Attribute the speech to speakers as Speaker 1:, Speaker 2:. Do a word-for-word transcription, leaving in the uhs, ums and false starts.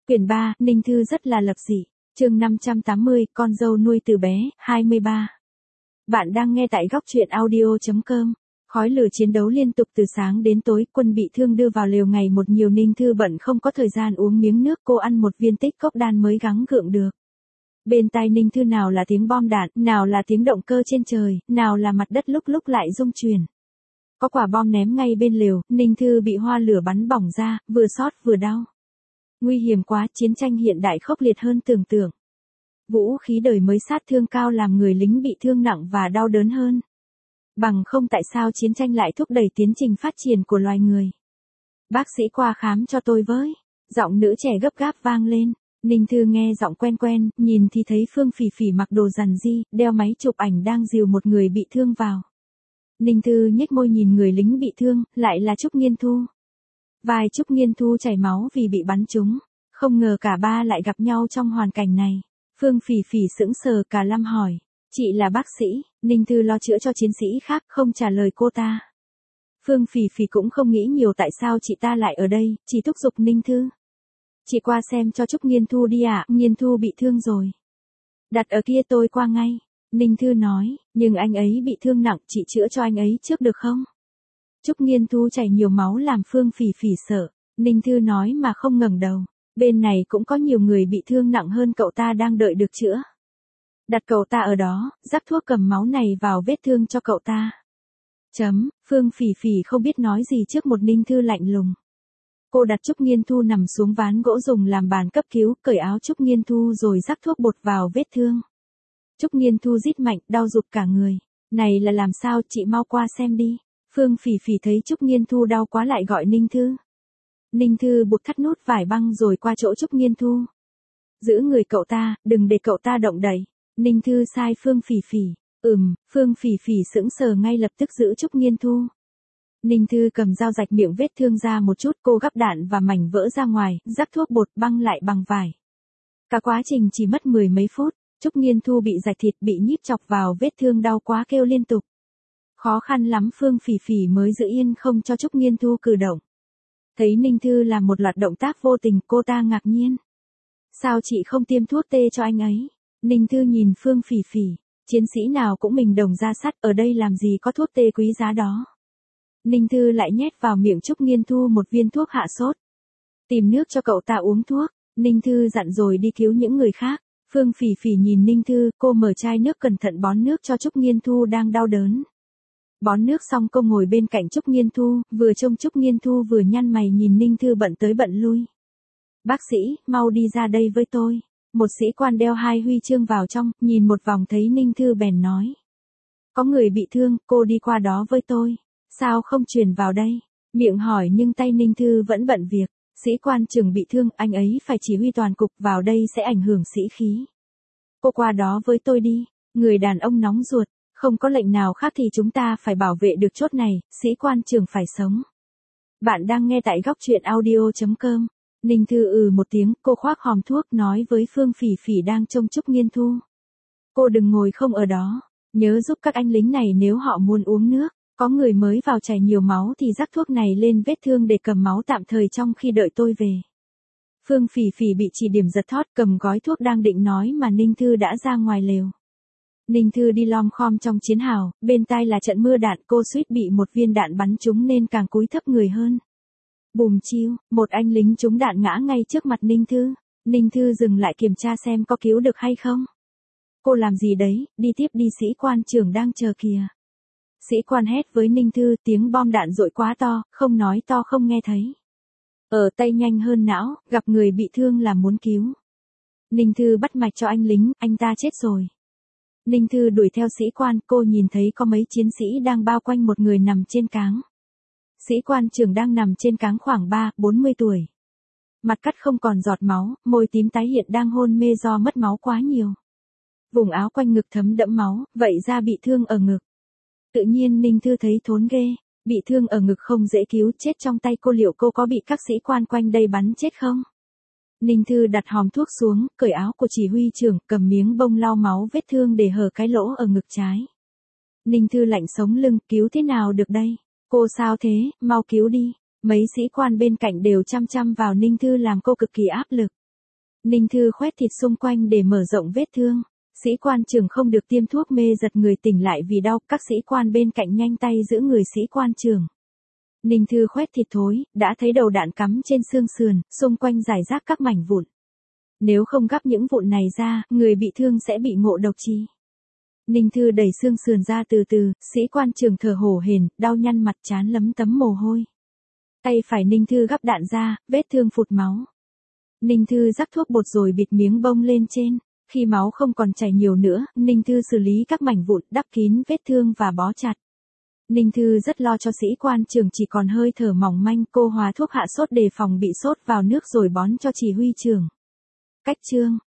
Speaker 1: Quyển ba, Ninh Thư rất là lập dị. Chương năm trăm tám mươi, con dâu nuôi từ bé, hai mươi ba. Bạn đang nghe tại góc truyện audio chấm com. Khói lửa chiến đấu liên tục từ sáng đến tối, quân bị thương đưa vào lều ngày một nhiều. Ninh Thư bận không có thời gian uống miếng nước, cô ăn một viên tích cốc đan mới gắng gượng được. Bên tai Ninh Thư nào là tiếng bom đạn, nào là tiếng động cơ trên trời, nào là mặt đất lúc lúc lại rung chuyển. Có quả bom ném ngay bên lều, Ninh Thư bị hoa lửa bắn bỏng ra, vừa xót vừa đau. Nguy hiểm quá, chiến tranh hiện đại khốc liệt hơn tưởng tượng. Vũ khí đời mới sát thương cao làm người lính bị thương nặng và đau đớn hơn. Bằng không tại sao chiến tranh lại thúc đẩy tiến trình phát triển của loài người. Bác sĩ qua khám cho tôi với. Giọng nữ trẻ gấp gáp vang lên. Ninh Thư nghe giọng quen quen, nhìn thì thấy Phương Phỉ Phỉ mặc đồ rằn ri, đeo máy chụp ảnh đang dìu một người bị thương vào. Ninh Thư nhếch môi nhìn người lính bị thương, lại là Trúc Nghiên Thu. Vai Trúc Nghiên Thu chảy máu vì bị bắn trúng. Không ngờ cả ba lại gặp nhau trong hoàn cảnh này. Phương Phỉ Phỉ sững sờ, cả lâm hỏi. Chị là bác sĩ, Ninh Thư lo chữa cho chiến sĩ khác, không trả lời cô ta. Phương Phỉ Phỉ cũng không nghĩ nhiều tại sao chị ta lại ở đây, chỉ thúc giục Ninh Thư. Chị qua xem cho Trúc Nghiên Thu đi ạ, à, Nghiên Thu bị thương rồi. Đặt ở kia tôi qua ngay. Ninh Thư nói, nhưng anh ấy bị thương nặng, chị chữa cho anh ấy trước được không? Trúc Nghiên Thu chảy nhiều máu làm Phương Phỉ Phỉ sợ. Ninh Thư nói mà không ngẩng đầu. Bên này cũng có nhiều người bị thương nặng hơn cậu ta đang đợi được chữa. Đặt cậu ta ở đó, rắc thuốc cầm máu này vào vết thương cho cậu ta. Chấm, Phương Phỉ Phỉ không biết nói gì trước một Ninh Thư lạnh lùng. Cô đặt Trúc Nghiên Thu nằm xuống ván gỗ dùng làm bàn cấp cứu, cởi áo Trúc Nghiên Thu rồi rắc thuốc bột vào vết thương. Trúc Nghiên Thu rít mạnh, đau rụt cả người. Này là làm sao, chị mau qua xem đi. Phương Phỉ Phỉ thấy Trúc Nghiên Thu đau quá lại gọi Ninh Thư. Ninh Thư buộc thắt nút vải băng rồi qua chỗ Trúc Nghiên Thu. Giữ người cậu ta, đừng để cậu ta động đậy. Ninh Thư sai Phương Phỉ Phỉ. Ừm, Phương Phỉ Phỉ sững sờ ngay lập tức giữ Trúc Nghiên Thu. Ninh Thư cầm dao rạch miệng vết thương ra một chút, cô gắp đạn và mảnh vỡ ra ngoài, rắc thuốc bột băng lại bằng vải. Cả quá trình chỉ mất mười mấy phút, Trúc Nghiên Thu bị rạch thịt, bị nhíp chọc vào vết thương đau quá kêu liên tục. Khó khăn lắm Phương Phỉ Phỉ mới giữ yên không cho Trúc Nghiên Thu cử động. Thấy Ninh Thư làm một loạt động tác vô tình, cô ta ngạc nhiên. Sao chị không tiêm thuốc tê cho anh ấy? Ninh Thư nhìn Phương Phỉ Phỉ, chiến sĩ nào cũng mình đồng ra sắt, ở đây làm gì có thuốc tê quý giá đó. Ninh Thư lại nhét vào miệng Trúc Nghiên Thu một viên thuốc hạ sốt. Tìm nước cho cậu ta uống thuốc, Ninh Thư dặn rồi đi cứu những người khác. Phương Phỉ Phỉ nhìn Ninh Thư, cô mở chai nước cẩn thận bón nước cho Trúc Nghiên Thu đang đau đớn. Bón nước xong cô ngồi bên cạnh Trúc Nghiên Thu, vừa trông Trúc Nghiên Thu vừa nhăn mày nhìn Ninh Thư bận tới bận lui. Bác sĩ, mau đi ra đây với tôi. Một sĩ quan đeo hai huy chương vào trong, nhìn một vòng thấy Ninh Thư bèn nói. Có người bị thương, cô đi qua đó với tôi. Sao không truyền vào đây? Miệng hỏi nhưng tay Ninh Thư vẫn bận việc. Sĩ quan trưởng bị thương, anh ấy phải chỉ huy toàn cục, vào đây sẽ ảnh hưởng sĩ khí. Cô qua đó với tôi đi. Người đàn ông nóng ruột. Không có lệnh nào khác thì chúng ta phải bảo vệ được chốt này, sĩ quan trưởng phải sống. Bạn đang nghe tại góc truyện audio chấm com. Ninh Thư ừ một tiếng, cô khoác hòm thuốc nói với Phương Phỉ Phỉ đang trông Trúc Nghiên Thu. Cô đừng ngồi không ở đó, nhớ giúp các anh lính này nếu họ muốn uống nước. Có người mới vào chảy nhiều máu thì rắc thuốc này lên vết thương để cầm máu tạm thời trong khi đợi tôi về. Phương Phỉ Phỉ bị chỉ điểm giật thót, cầm gói thuốc đang định nói mà Ninh Thư đã ra ngoài lều. Ninh Thư đi lom khom trong chiến hào, bên tai là trận mưa đạn, cô suýt bị một viên đạn bắn trúng nên càng cúi thấp người hơn. Bùm chiu, một anh lính trúng đạn ngã ngay trước mặt Ninh Thư. Ninh Thư dừng lại kiểm tra xem có cứu được hay không. Cô làm gì đấy, đi tiếp đi, sĩ quan trưởng đang chờ kìa. Sĩ quan hét với Ninh Thư, tiếng bom đạn dội quá to, không nói to không nghe thấy. Ở tay nhanh hơn não, gặp người bị thương là muốn cứu. Ninh Thư bắt mạch cho anh lính, anh ta chết rồi. Ninh Thư đuổi theo sĩ quan, cô nhìn thấy có mấy chiến sĩ đang bao quanh một người nằm trên cáng. Sĩ quan trưởng đang nằm trên cáng khoảng ba, bốn mươi tuổi. Mặt cắt không còn giọt máu, môi tím tái hiện đang hôn mê do mất máu quá nhiều. Vùng áo quanh ngực thấm đẫm máu, vậy ra bị thương ở ngực. Tự nhiên Ninh Thư thấy thốn ghê, bị thương ở ngực không dễ cứu, chết trong tay cô, liệu cô có bị các sĩ quan quanh đây bắn chết không? Ninh Thư đặt hòm thuốc xuống, cởi áo của chỉ huy trưởng, cầm miếng bông lau máu vết thương để hở cái lỗ ở ngực trái. Ninh Thư lạnh sống lưng, cứu thế nào được đây? Cô sao thế, mau cứu đi. Mấy sĩ quan bên cạnh đều chăm chăm vào Ninh Thư làm cô cực kỳ áp lực. Ninh Thư khoét thịt xung quanh để mở rộng vết thương. Sĩ quan trưởng không được tiêm thuốc mê giật người tỉnh lại vì đau, các sĩ quan bên cạnh nhanh tay giữ người sĩ quan trưởng. Ninh Thư khoét thịt thối, đã thấy đầu đạn cắm trên xương sườn, xung quanh rải rác các mảnh vụn. Nếu không gắp những vụn này ra, người bị thương sẽ bị ngộ độc chi. Ninh Thư đẩy xương sườn ra từ từ, sĩ quan trưởng thở hổn hển, đau nhăn mặt trán lấm tấm mồ hôi. Tay phải Ninh Thư gắp đạn ra, vết thương phụt máu. Ninh Thư rắc thuốc bột rồi bịt miếng bông lên trên. Khi máu không còn chảy nhiều nữa, Ninh Thư xử lý các mảnh vụn, đắp kín vết thương và bó chặt. Ninh Thư rất lo cho sĩ quan trưởng chỉ còn hơi thở mỏng manh, cô hòa thuốc hạ sốt đề phòng bị sốt vào nước rồi bón cho chỉ huy trưởng. Cách chương